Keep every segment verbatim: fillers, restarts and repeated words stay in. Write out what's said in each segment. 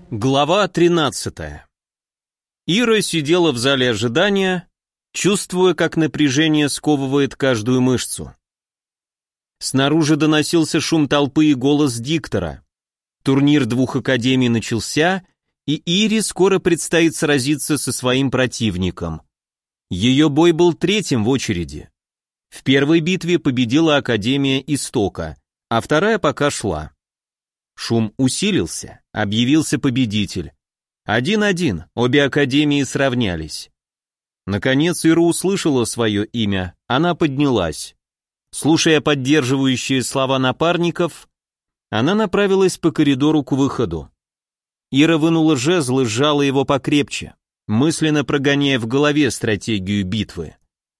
Глава тринадцатая. Ира сидела в зале ожидания, чувствуя, как напряжение сковывает каждую мышцу. Снаружи доносился шум толпы и голос диктора. Турнир двух академий начался, и Ире скоро предстоит сразиться со своим противником. Ее бой был третьим в очереди. В первой битве победила Академия Истока, а вторая пока шла. Шум усилился, объявился победитель. Один-один, обе академии сравнялись. Наконец Ира услышала свое имя, она поднялась. Слушая поддерживающие слова напарников, она направилась по коридору к выходу. Ира вынула жезл и сжала его покрепче, мысленно прогоняя в голове стратегию битвы.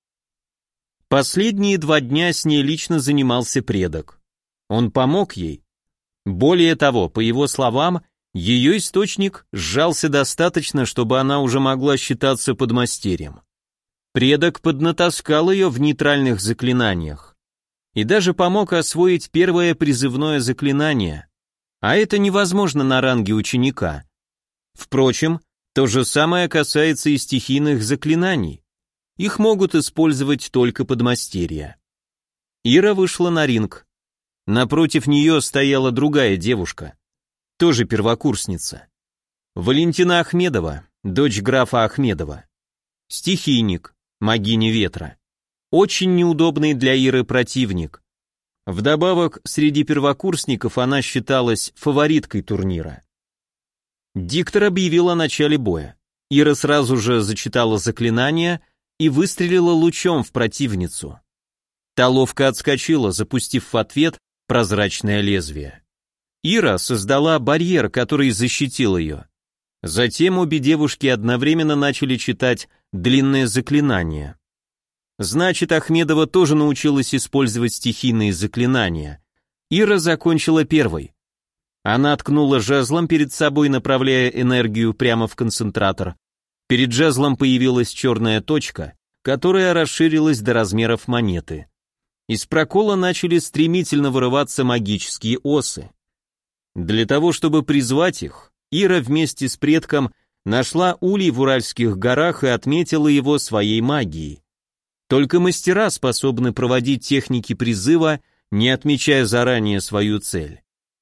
Последние два дня с ней лично занимался предок. Он помог ей. Более того, по его словам, ее источник сжался достаточно, чтобы она уже могла считаться подмастерьем. Предок поднатаскал ее в нейтральных заклинаниях и даже помог освоить первое призывное заклинание, а это невозможно на ранге ученика. Впрочем, то же самое касается и стихийных заклинаний. Их могут использовать только подмастерья. Ира вышла на ринг. Напротив нее стояла другая девушка, тоже первокурсница. Валентина Ахмедова, дочь графа Ахмедова. Стихийник, магиня ветра. Очень неудобный для Иры противник. Вдобавок, среди первокурсников она считалась фавориткой турнира. Диктор объявил о начале боя. Ира сразу же зачитала заклинание и выстрелила лучом в противницу. Та ловко отскочила, запустив в ответ прозрачное лезвие. Ира создала барьер, который защитил ее. Затем обе девушки одновременно начали читать длинное заклинание. Значит, Ахмедова тоже научилась использовать стихийные заклинания. Ира закончила первой. Она ткнула жезлом перед собой, направляя энергию прямо в концентратор. Перед жезлом появилась черная точка, которая расширилась до размеров монеты. Из прокола начали стремительно вырываться магические осы. Для того, чтобы призвать их, Ира вместе с предком нашла улей в Уральских горах и отметила его своей магией. Только мастера способны проводить техники призыва, не отмечая заранее свою цель.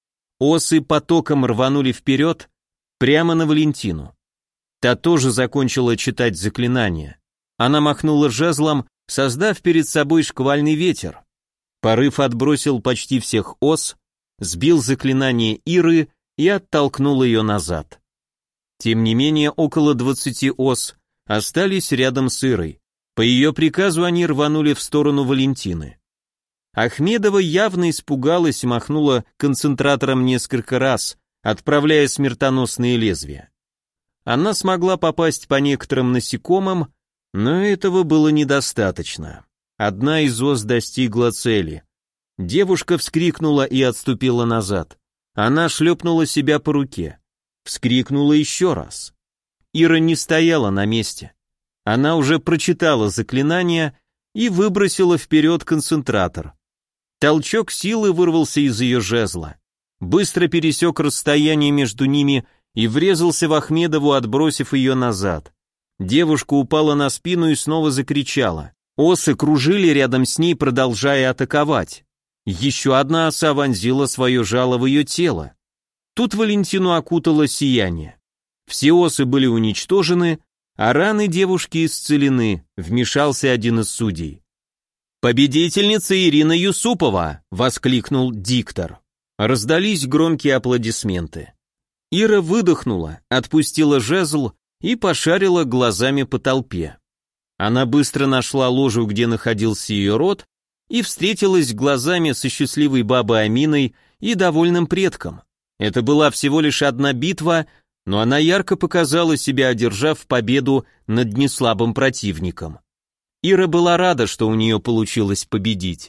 Осы потоком рванули вперед, прямо на Валентину. Та тоже закончила читать заклинание. Она махнула жезлом, создав перед собой шквальный ветер. Порыв отбросил почти всех ос, сбил заклинание Иры и оттолкнул ее назад. Тем не менее, около двадцати ос остались рядом с Ирой. По ее приказу они рванули в сторону Валентины. Ахмедова явно испугалась и махнула концентратором несколько раз, отправляя смертоносные лезвия. Она смогла попасть по некоторым насекомым, но этого было недостаточно. Одна из ос достигла цели. Девушка вскрикнула и отступила назад. Она шлепнула себя по руке. Вскрикнула еще раз. Ира не стояла на месте. Она уже прочитала заклинание и выбросила вперед концентратор. Толчок силы вырвался из ее жезла. Быстро пересек расстояние между ними и врезался в Ахмедову, отбросив ее назад. Девушка упала на спину и снова закричала. Осы кружили рядом с ней, продолжая атаковать. Еще одна оса вонзила свое жало в ее тело. Тут Валентину окутало сияние. Все осы были уничтожены, а раны девушки исцелены, вмешался один из судей. «Победительница Ирина Юсупова!» — воскликнул диктор. Раздались громкие аплодисменты. Ира выдохнула, отпустила жезл и пошарила глазами по толпе. Она быстро нашла ложу, где находился ее род, и встретилась глазами со счастливой бабой Аминой и довольным предком. Это была всего лишь одна битва, но она ярко показала себя, одержав победу над неслабым противником. Ира была рада, что у нее получилось победить.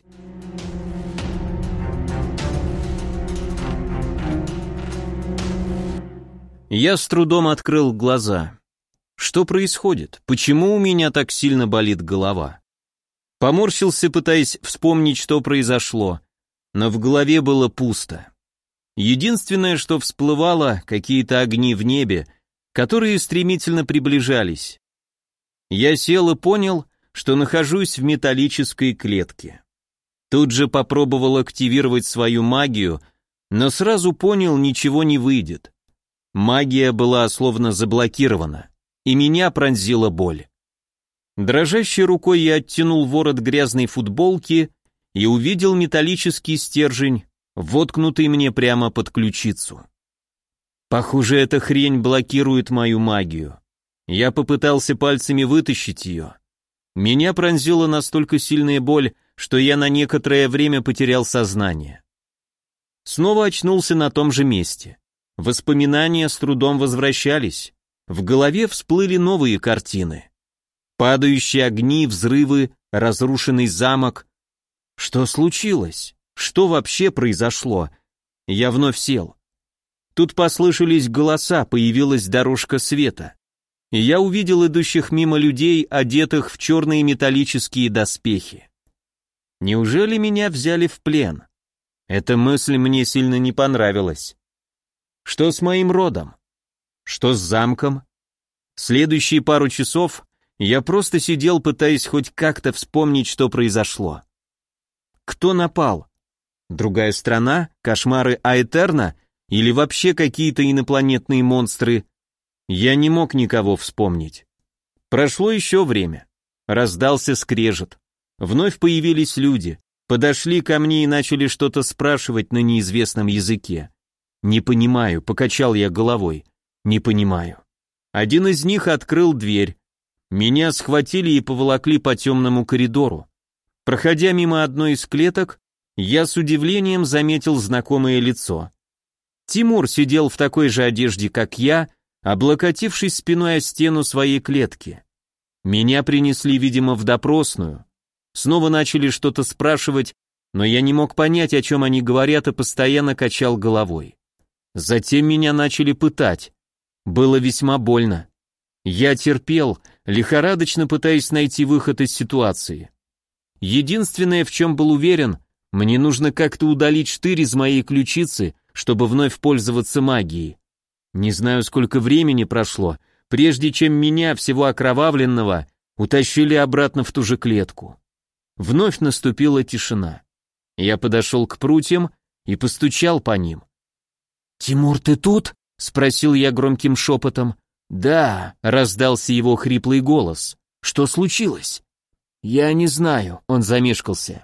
Я с трудом открыл глаза. Что происходит? Почему у меня так сильно болит голова? Поморщился, пытаясь вспомнить, что произошло, но в голове было пусто. Единственное, что всплывало, какие-то огни в небе, которые стремительно приближались. Я сел и понял, что нахожусь в металлической клетке. Тут же попробовал активировать свою магию, но сразу понял, ничего не выйдет. Магия была словно заблокирована, и меня пронзила боль. Дрожащей рукой я оттянул ворот грязной футболки и увидел металлический стержень, воткнутый мне прямо под ключицу. Похоже, эта хрень блокирует мою магию. Я попытался пальцами вытащить ее. Меня пронзила настолько сильная боль, что я на некоторое время потерял сознание. Снова очнулся на том же месте. Воспоминания с трудом возвращались. В голове всплыли новые картины. Падающие огни, взрывы, разрушенный замок. Что случилось? Что вообще произошло? Я вновь сел. Тут послышались голоса, появилась дорожка света. И я увидел идущих мимо людей, одетых в черные металлические доспехи. Неужели меня взяли в плен? Эта мысль мне сильно не понравилась. Что с моим родом? Что с замком? Следующие пару часов я просто сидел, пытаясь хоть как-то вспомнить, что произошло. Кто напал? Другая страна? Кошмары Аэтерна? Или вообще какие-то инопланетные монстры? Я не мог никого вспомнить. Прошло еще время. Раздался скрежет. Вновь появились люди. Подошли ко мне и начали что-то спрашивать на неизвестном языке. Не понимаю, покачал я головой. Не понимаю. Один из них открыл дверь. Меня схватили и поволокли по темному коридору. Проходя мимо одной из клеток, я с удивлением заметил знакомое лицо. Тимур сидел в такой же одежде, как я, облокотившись спиной о стену своей клетки. Меня принесли, видимо, в допросную. Снова начали что-то спрашивать, но я не мог понять, о чем они говорят, и постоянно качал головой. Затем меня начали пытать. Было весьма больно. Я терпел, лихорадочно пытаясь найти выход из ситуации. Единственное, в чем был уверен, мне нужно как-то удалить штырь из моей ключицы, чтобы вновь пользоваться магией. Не знаю, сколько времени прошло, прежде чем меня, всего окровавленного, утащили обратно в ту же клетку. Вновь наступила тишина. Я подошел к прутьям и постучал по ним. «Тимур, ты тут?» — спросил я громким шепотом. «Да», — раздался его хриплый голос. «Что случилось?» «Я не знаю», — он замешкался.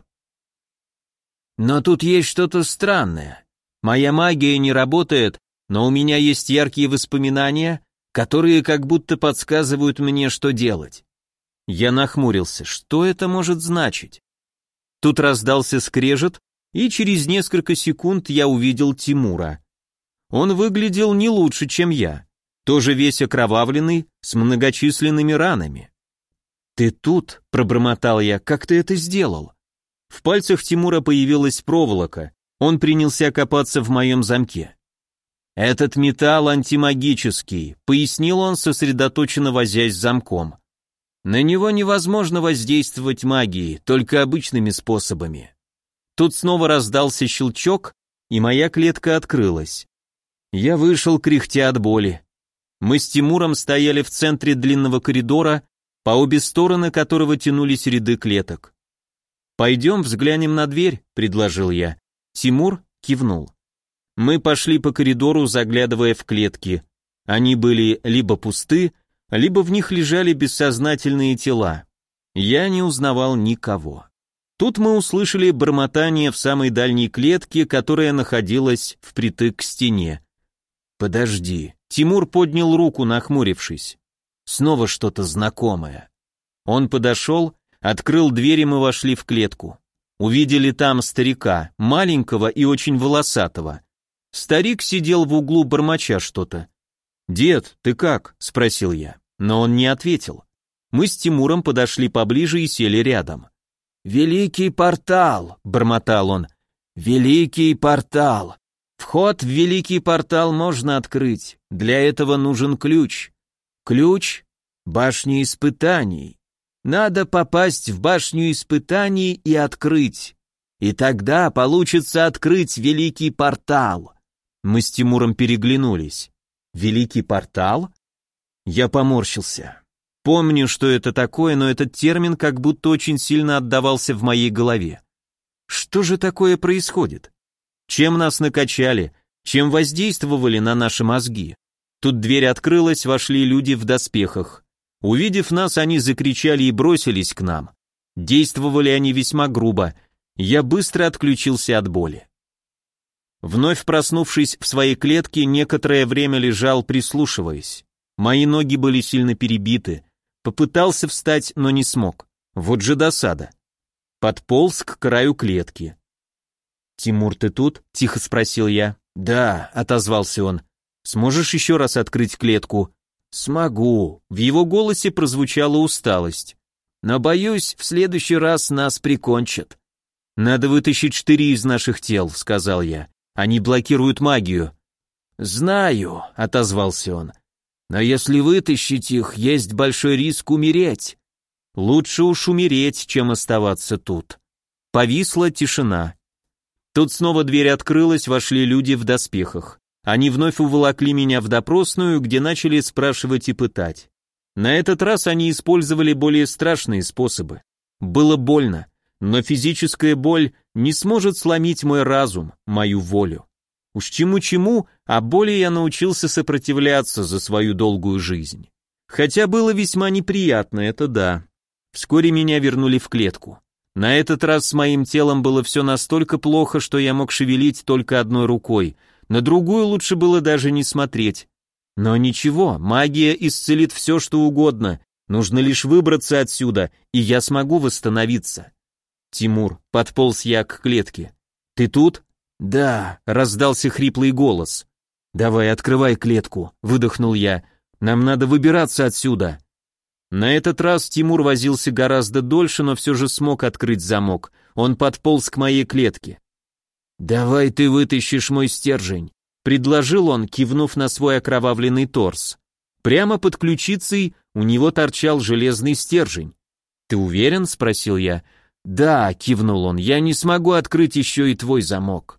«Но тут есть что-то странное. Моя магия не работает, но у меня есть яркие воспоминания, которые как будто подсказывают мне, что делать». Я нахмурился. Что это может значить? Тут раздался скрежет, и через несколько секунд я увидел Тимура. Он выглядел не лучше, чем я. Тоже весь окровавленный, с многочисленными ранами. «Ты тут?» — пробормотал я. «Как ты это сделал?» В пальцах Тимура появилась проволока. Он принялся копаться в моем замке. «Этот металл антимагический», — пояснил он, сосредоточенно возясь с замком. «На него невозможно воздействовать магией, только обычными способами». Тут снова раздался щелчок, и моя клетка открылась. Я вышел, кряхтя от боли. Мы с Тимуром стояли в центре длинного коридора, по обе стороны которого тянулись ряды клеток. «Пойдем взглянем на дверь», — предложил я. Тимур кивнул. Мы пошли по коридору, заглядывая в клетки. Они были либо пусты, либо в них лежали бессознательные тела. Я не узнавал никого. Тут мы услышали бормотание в самой дальней клетке, которая находилась впритык к стене. «Подожди». Тимур поднял руку, нахмурившись. Снова что-то знакомое. Он подошел, открыл дверь, и мы вошли в клетку. Увидели там старика, маленького и очень волосатого. Старик сидел в углу, бормоча что-то. «Дед, ты как?» — спросил я, но он не ответил. Мы с Тимуром подошли поближе и сели рядом. «Великий портал!» — бормотал он. «Великий портал! Вход в великий портал можно открыть, для этого нужен ключ. Ключ — башня испытаний. Надо попасть в башню испытаний и открыть. И тогда получится открыть великий портал. Мы с Тимуром переглянулись. Великий портал? Я поморщился. Помню, что это такое, но этот термин как будто очень сильно отдавался в моей голове. Что же такое происходит? Чем нас накачали? Чем воздействовали на наши мозги? Тут дверь открылась, вошли люди в доспехах. Увидев нас, они закричали и бросились к нам. Действовали они весьма грубо. Я быстро отключился от боли. Вновь проснувшись в своей клетке, некоторое время лежал, прислушиваясь. Мои ноги были сильно перебиты. Попытался встать, но не смог. Вот же досада. Подполз к краю клетки. «Тимур, ты тут?» — тихо спросил я. «Да», — отозвался он. «Сможешь еще раз открыть клетку?» «Смогу». В его голосе прозвучала усталость. «Но, боюсь, в следующий раз нас прикончат». «Надо вытащить штыри из наших тел», — сказал я. «Они блокируют магию». «Знаю», — отозвался он. «Но если вытащить их, есть большой риск умереть». «Лучше уж умереть, чем оставаться тут». Повисла тишина. Тут снова дверь открылась, вошли люди в доспехах. Они вновь уволокли меня в допросную, где начали спрашивать и пытать. На этот раз они использовали более страшные способы. Было больно, но физическая боль не сможет сломить мой разум, мою волю. Уж чему-чему, а боли я научился сопротивляться за свою долгую жизнь. Хотя было весьма неприятно, это да. Вскоре меня вернули в клетку. На этот раз с моим телом было все настолько плохо, что я мог шевелить только одной рукой, на другую лучше было даже не смотреть. Но ничего, магия исцелит все, что угодно, нужно лишь выбраться отсюда, и я смогу восстановиться. «Тимур», — подполз я к клетке. «Ты тут?» «Да», — раздался хриплый голос. «Давай, открывай клетку», — выдохнул я. «Нам надо выбираться отсюда». На этот раз Тимур возился гораздо дольше, но все же смог открыть замок. Он подполз к моей клетке. «Давай ты вытащишь мой стержень», — предложил он, кивнув на свой окровавленный торс. Прямо под ключицей у него торчал железный стержень. «Ты уверен?» — спросил я. «Да», — кивнул он, — «я не смогу открыть еще и твой замок».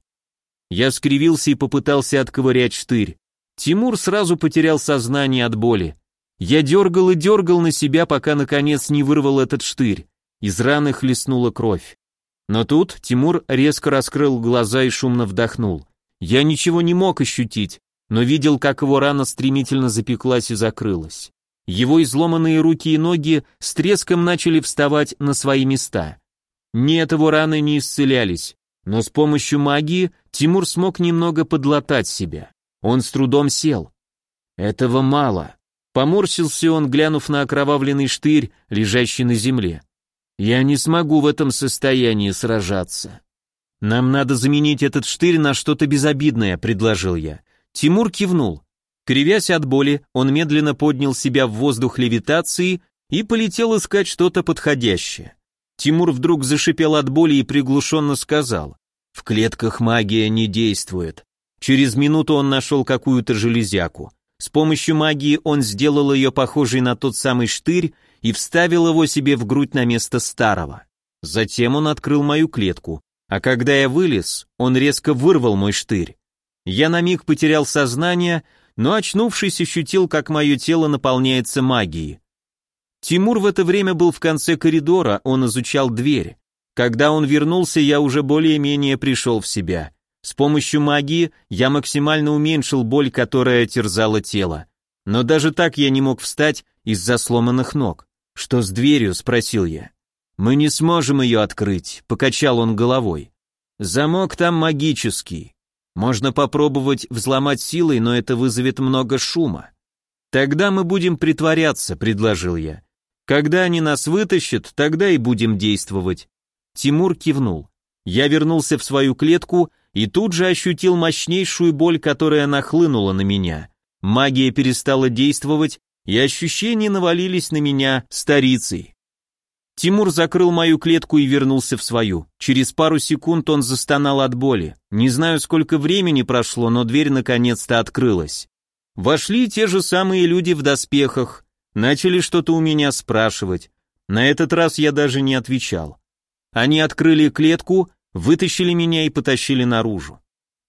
Я скривился и попытался отковырять штырь. Тимур сразу потерял сознание от боли. Я дергал и дергал на себя, пока наконец не вырвал этот штырь. Из раны хлестнула кровь. Но тут Тимур резко раскрыл глаза и шумно вдохнул. Я ничего не мог ощутить, но видел, как его рана стремительно запеклась и закрылась. Его изломанные руки и ноги с треском начали вставать на свои места. Нет, его раны не исцелялись, но с помощью магии Тимур смог немного подлатать себя. Он с трудом сел. Этого мало. Поморщился он, глянув на окровавленный штырь, лежащий на земле. «Я не смогу в этом состоянии сражаться». «Нам надо заменить этот штырь на что-то безобидное», — предложил я. Тимур кивнул. Кривясь от боли, он медленно поднял себя в воздух левитации и полетел искать что-то подходящее. Тимур вдруг зашипел от боли и приглушенно сказал: «В клетках магия не действует». Через минуту он нашел какую-то железяку. С помощью магии он сделал ее похожей на тот самый штырь и вставил его себе в грудь на место старого. Затем он открыл мою клетку, а когда я вылез, он резко вырвал мой штырь. Я на миг потерял сознание, но, очнувшись, ощутил, как мое тело наполняется магией. Тимур в это время был в конце коридора, он изучал дверь. Когда он вернулся, я уже более-менее пришел в себя. С помощью магии я максимально уменьшил боль, которая терзала тело. Но даже так я не мог встать из-за сломанных ног. «Что с дверью?» — спросил я. «Мы не сможем ее открыть», — покачал он головой. «Замок там магический. Можно попробовать взломать силой, но это вызовет много шума». «Тогда мы будем притворяться», — предложил я. «Когда они нас вытащат, тогда и будем действовать». Тимур кивнул. Я вернулся в свою клетку и тут же ощутил мощнейшую боль, которая нахлынула на меня. Магия перестала действовать, и ощущения навалились на меня старицей. Тимур закрыл мою клетку и вернулся в свою. Через пару секунд он застонал от боли. Не знаю, сколько времени прошло, но дверь наконец-то открылась. Вошли те же самые люди в доспехах, начали что-то у меня спрашивать. На этот раз я даже не отвечал. Они открыли клетку, вытащили меня и потащили наружу.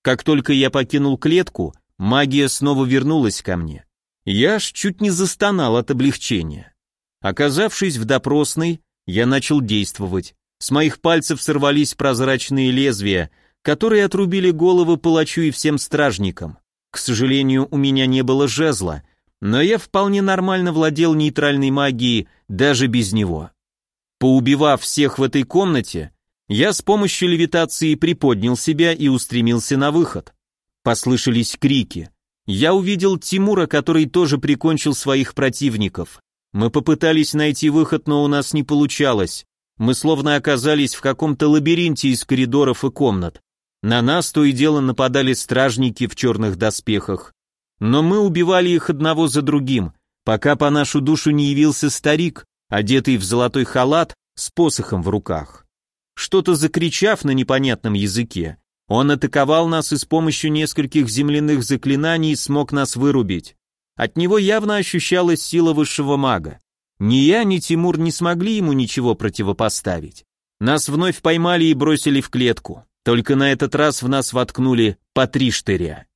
Как только я покинул клетку, магия снова вернулась ко мне. Я аж чуть не застонал от облегчения. Оказавшись в допросной, я начал действовать. С моих пальцев сорвались прозрачные лезвия, которые отрубили головы палачу и всем стражникам. К сожалению, у меня не было жезла, но я вполне нормально владел нейтральной магией даже без него. Поубивав всех в этой комнате, я с помощью левитации приподнял себя и устремился на выход. Послышались крики. Я увидел Тимура, который тоже прикончил своих противников. Мы попытались найти выход, но у нас не получалось. Мы словно оказались в каком-то лабиринте из коридоров и комнат. На нас то и дело нападали стражники в черных доспехах. Но мы убивали их одного за другим, пока по нашу душу не явился старик, одетый в золотой халат с посохом в руках. Что-то закричав на непонятном языке, он атаковал нас и с помощью нескольких земляных заклинаний смог нас вырубить. От него явно ощущалась сила высшего мага. Ни я, ни Тимур не смогли ему ничего противопоставить. Нас вновь поймали и бросили в клетку. Только на этот раз в нас воткнули по три штыря.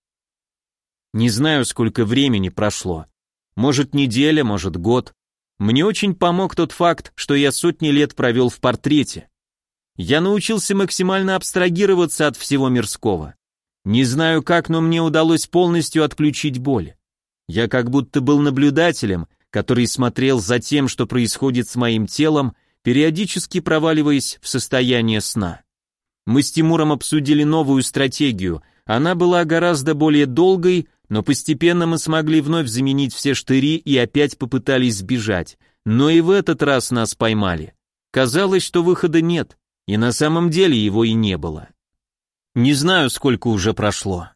Не знаю, сколько времени прошло. Может, неделя, может, год. Мне очень помог тот факт, что я сотни лет провел в портрете. Я научился максимально абстрагироваться от всего мирского. Не знаю как, но мне удалось полностью отключить боль. Я как будто был наблюдателем, который смотрел за тем, что происходит с моим телом, периодически проваливаясь в состояние сна. Мы с Тимуром обсудили новую стратегию. Она была гораздо более долгой, но постепенно мы смогли вновь заменить все штыри и опять попытались сбежать. Но и в этот раз нас поймали. Казалось, что выхода нет, и на самом деле его и не было. Не знаю, сколько уже прошло.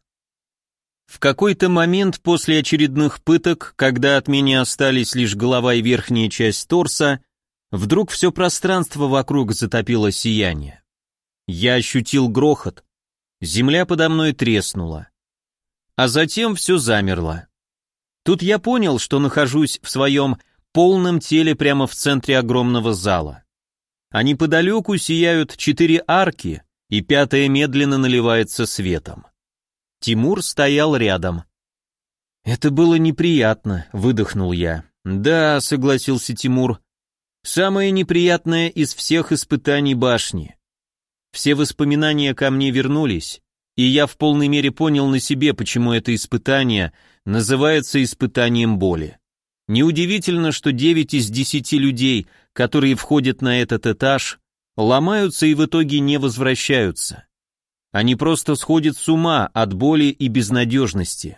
В какой-то момент после очередных пыток, когда от меня остались лишь голова и верхняя часть торса, вдруг все пространство вокруг затопило сияние. Я ощутил грохот. Земля подо мной треснула. А затем все замерло. Тут я понял, что нахожусь в своем полном теле прямо в центре огромного зала. А неподалеку сияют четыре арки, и пятая медленно наливается светом. Тимур стоял рядом. «Это было неприятно», — выдохнул я. «Да», — согласился Тимур, — «самое неприятное из всех испытаний башни». Все воспоминания ко мне вернулись, и я в полной мере понял на себе, почему это испытание называется испытанием боли. Неудивительно, что девять из десяти людей, которые входят на этот этаж, ломаются и в итоге не возвращаются. Они просто сходят с ума от боли и безнадежности.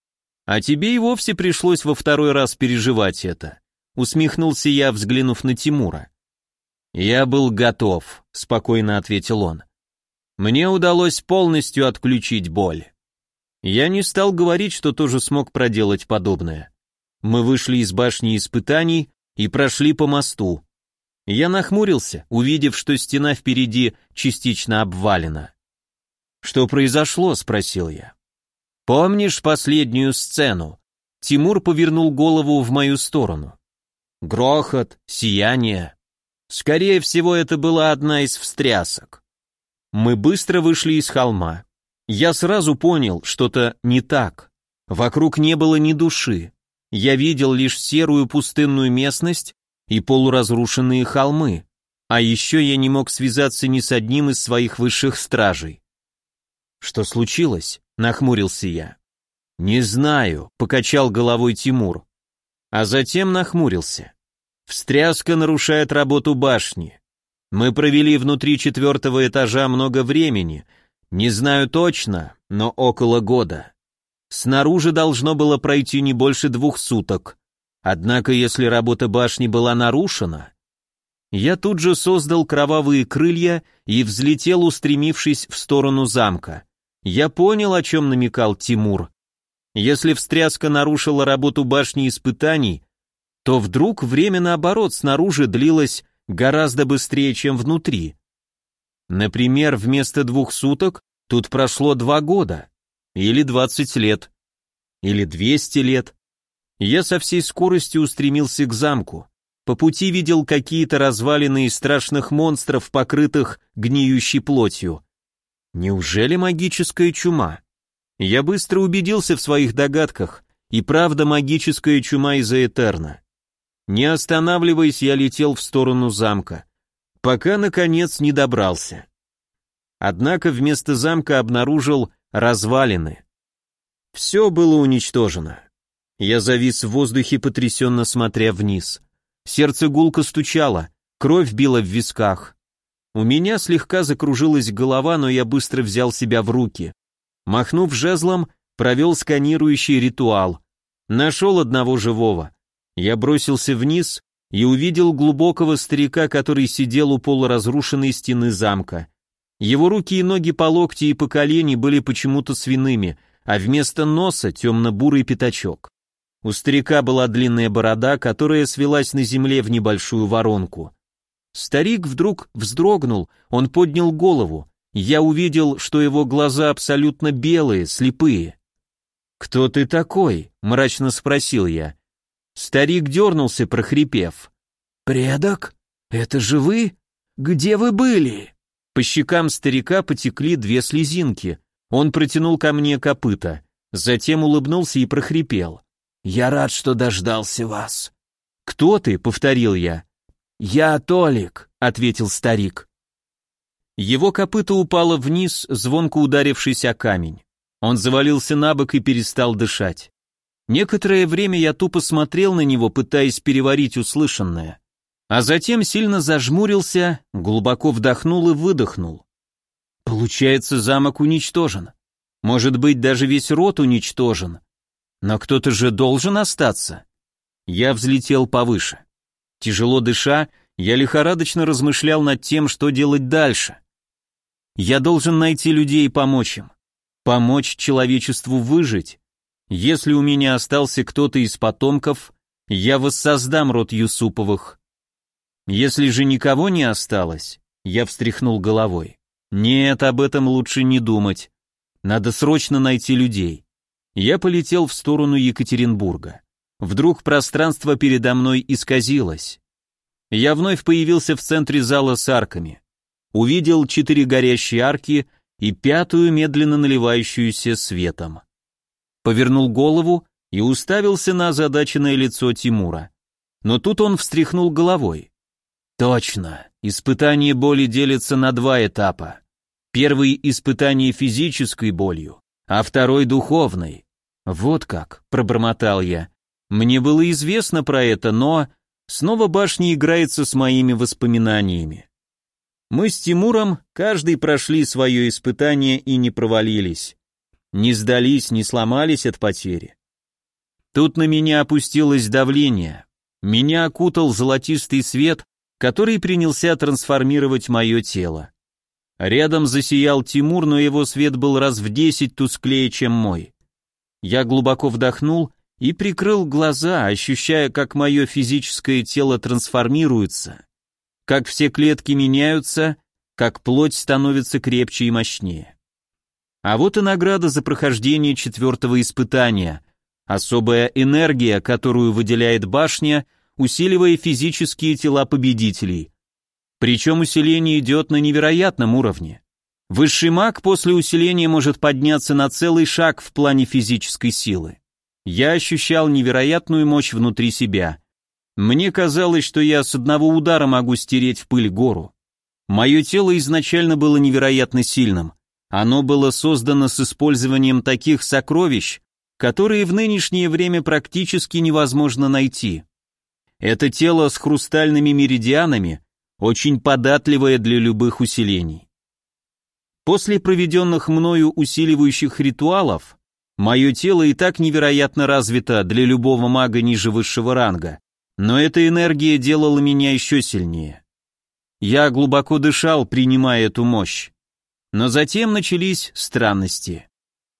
А тебе и вовсе пришлось во второй раз переживать это, усмехнулся я, взглянув на Тимура. «Я был готов», — спокойно ответил он. «Мне удалось полностью отключить боль». Я не стал говорить, что тоже смог проделать подобное. Мы вышли из башни испытаний и прошли по мосту. Я нахмурился, увидев, что стена впереди частично обвалена. «Что произошло?» — спросил я. «Помнишь последнюю сцену?» Тимур повернул голову в мою сторону. Грохот, сияние. Скорее всего, это была одна из встрясок. Мы быстро вышли из холма. Я сразу понял, что-то не так. Вокруг не было ни души. Я видел лишь серую пустынную местность и полуразрушенные холмы. А еще я не мог связаться ни с одним из своих высших стражей. «Что случилось?» — нахмурился я. «Не знаю», — покачал головой Тимур. А затем нахмурился. «Встряска нарушает работу башни. Мы провели внутри четвертого этажа много времени, не знаю точно, но около года. Снаружи должно было пройти не больше двух суток. Однако, если работа башни была нарушена...» Я тут же создал кровавые крылья и взлетел, устремившись в сторону замка. Я понял, о чем намекал Тимур. Если встряска нарушила работу башни испытаний, то вдруг время, наоборот, снаружи длилось гораздо быстрее, чем внутри. Например, вместо двух суток тут прошло два года, или двадцать лет, или двести лет. Я со всей скоростью устремился к замку. По пути видел какие-то развалины из страшных монстров, покрытых гниющей плотью. Неужели магическая чума? Я быстро убедился в своих догадках, и правда магическая чума из Этерна. Не останавливаясь, я летел в сторону замка, пока, наконец, не добрался. Однако вместо замка обнаружил развалины. Все было уничтожено. Я завис в воздухе, потрясенно смотря вниз. Сердце гулко стучало, кровь била в висках. У меня слегка закружилась голова, но я быстро взял себя в руки. Махнув жезлом, провел сканирующий ритуал. Нашел одного живого. Я бросился вниз и увидел глубокого старика, который сидел у полуразрушенной стены замка. Его руки и ноги по локти и по колени были почему-то свиными, а вместо носа темно-бурый пятачок. У старика была длинная борода, которая свелась на земле в небольшую воронку. Старик вдруг вздрогнул, он поднял голову. Я увидел, что его глаза абсолютно белые, слепые. «Кто ты такой?» — мрачно спросил я. Старик дернулся, прохрипев. «Предок? Это же вы? Где вы были?» По щекам старика потекли две слезинки. Он протянул ко мне копыта, затем улыбнулся и прохрипел. «Я рад, что дождался вас». «Кто ты?» — повторил я. «Я Толик», — ответил старик. Его копыто упало вниз, звонко ударившись о камень. Он завалился на бок и перестал дышать. Некоторое время я тупо смотрел на него, пытаясь переварить услышанное. А затем сильно зажмурился, глубоко вдохнул и выдохнул. Получается, замок уничтожен. Может быть, даже весь род уничтожен. Но кто-то же должен остаться. Я взлетел повыше. Тяжело дыша, я лихорадочно размышлял над тем, что делать дальше. Я должен найти людей и помочь им. Помочь человечеству выжить. Если у меня остался кто-то из потомков, я воссоздам род Юсуповых. Если же никого не осталось, я встряхнул головой. Нет, об этом лучше не думать. Надо срочно найти людей. Я полетел в сторону Екатеринбурга. Вдруг пространство передо мной исказилось. Я вновь появился в центре зала с арками. Увидел четыре горящие арки и пятую, медленно наливающуюся светом. Повернул голову и уставился на озадаченное лицо Тимура. Но тут он встряхнул головой. Точно, испытание боли делится на два этапа. Первый — испытание физической болью, а второй — духовной. Вот как, пробормотал я. Мне было известно про это, но... Снова башня играется с моими воспоминаниями. Мы с Тимуром каждый прошли свое испытание и не провалились. Не сдались, не сломались от потери. Тут на меня опустилось давление. Меня окутал золотистый свет, который принялся трансформировать мое тело. Рядом засиял Тимур, но его свет был раз в десять тусклее, чем мой. Я глубоко вдохнул и прикрыл глаза, ощущая, как мое физическое тело трансформируется, как все клетки меняются, как плоть становится крепче и мощнее. А вот и награда за прохождение четвертого испытания, особая энергия, которую выделяет башня, усиливая физические тела победителей. Причем усиление идет на невероятном уровне. Высший маг после усиления может подняться на целый шаг в плане физической силы. Я ощущал невероятную мощь внутри себя. Мне казалось, что я с одного удара могу стереть в пыль гору. Мое тело изначально было невероятно сильным. Оно было создано с использованием таких сокровищ, которые в нынешнее время практически невозможно найти. Это тело с хрустальными меридианами, очень податливое для любых усилений. После проведенных мною усиливающих ритуалов, мое тело и так невероятно развито для любого мага ниже высшего ранга, но эта энергия делала меня еще сильнее. Я глубоко дышал, принимая эту мощь. Но затем начались странности.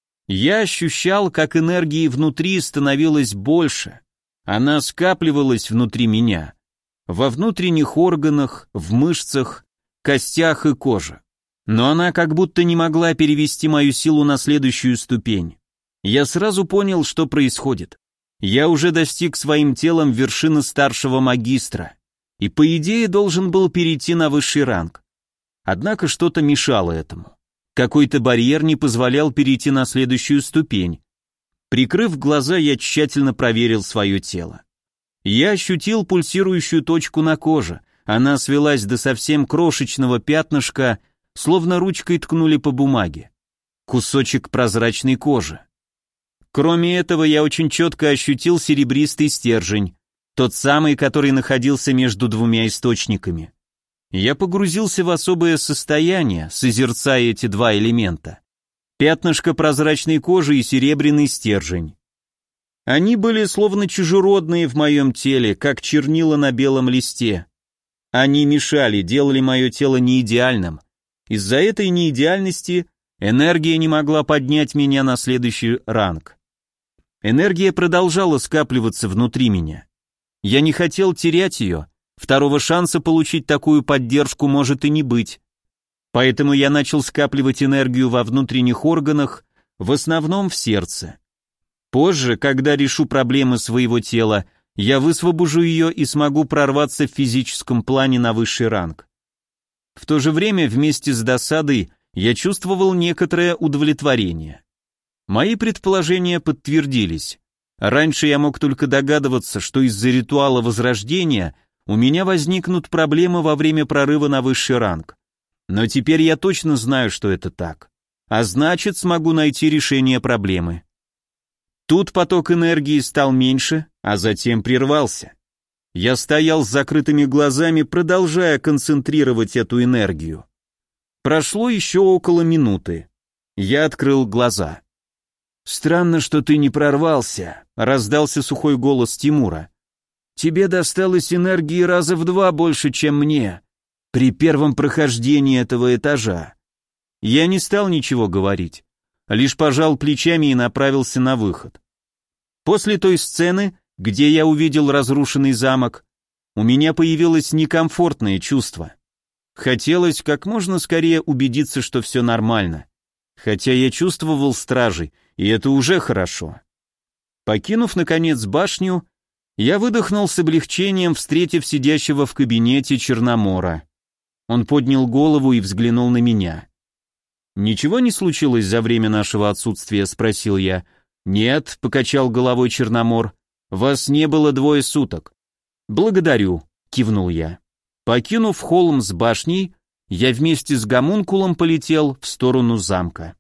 Я ощущал, как энергии внутри становилось больше. Она скапливалась внутри меня. Во внутренних органах, в мышцах, костях и коже. Но она как будто не могла перевести мою силу на следующую ступень. Я сразу понял, что происходит. Я уже достиг своим телом вершины старшего магистра. И по идее должен был перейти на высший ранг. Однако что-то мешало этому. Какой-то барьер не позволял перейти на следующую ступень. Прикрыв глаза, я тщательно проверил свое тело. Я ощутил пульсирующую точку на коже. Она свелась до совсем крошечного пятнышка, словно ручкой ткнули по бумаге. Кусочек прозрачной кожи. Кроме этого, я очень четко ощутил серебристый стержень, тот самый, который находился между двумя источниками. Я погрузился в особое состояние, созерцая эти два элемента. Пятнышко прозрачной кожи и серебряный стержень. Они были словно чужеродные в моем теле, как чернила на белом листе. Они мешали, делали мое тело неидеальным. Из-за этой неидеальности энергия не могла поднять меня на следующий ранг. Энергия продолжала скапливаться внутри меня. Я не хотел терять ее, второго шанса получить такую поддержку может и не быть. Поэтому я начал скапливать энергию во внутренних органах, в основном в сердце. Позже, когда решу проблемы своего тела, я высвобожу ее и смогу прорваться в физическом плане на высший ранг. В то же время вместе с досадой я чувствовал некоторое удовлетворение. Мои предположения подтвердились. Раньше я мог только догадываться, что из-за ритуала возрождения у меня возникнут проблемы во время прорыва на высший ранг. Но теперь я точно знаю, что это так. А значит, смогу найти решение проблемы. Тут поток энергии стал меньше, а затем прервался. Я стоял с закрытыми глазами, продолжая концентрировать эту энергию. Прошло еще около минуты. Я открыл глаза. «Странно, что ты не прорвался», — раздался сухой голос Тимура. «Тебе досталось энергии раза в два больше, чем мне, при первом прохождении этого этажа». Я не стал ничего говорить, лишь пожал плечами и направился на выход. После той сцены, где я увидел разрушенный замок, у меня появилось некомфортное чувство. Хотелось как можно скорее убедиться, что все нормально. Хотя я чувствовал стражей, и это уже хорошо. Покинув, наконец, башню, я выдохнул с облегчением, встретив сидящего в кабинете Черномора. Он поднял голову и взглянул на меня. «Ничего не случилось за время нашего отсутствия?» — спросил я. «Нет», — покачал головой Черномор, — «вас не было двое суток». «Благодарю», — кивнул я. Покинув холм с башней, я вместе с гомункулом полетел в сторону замка.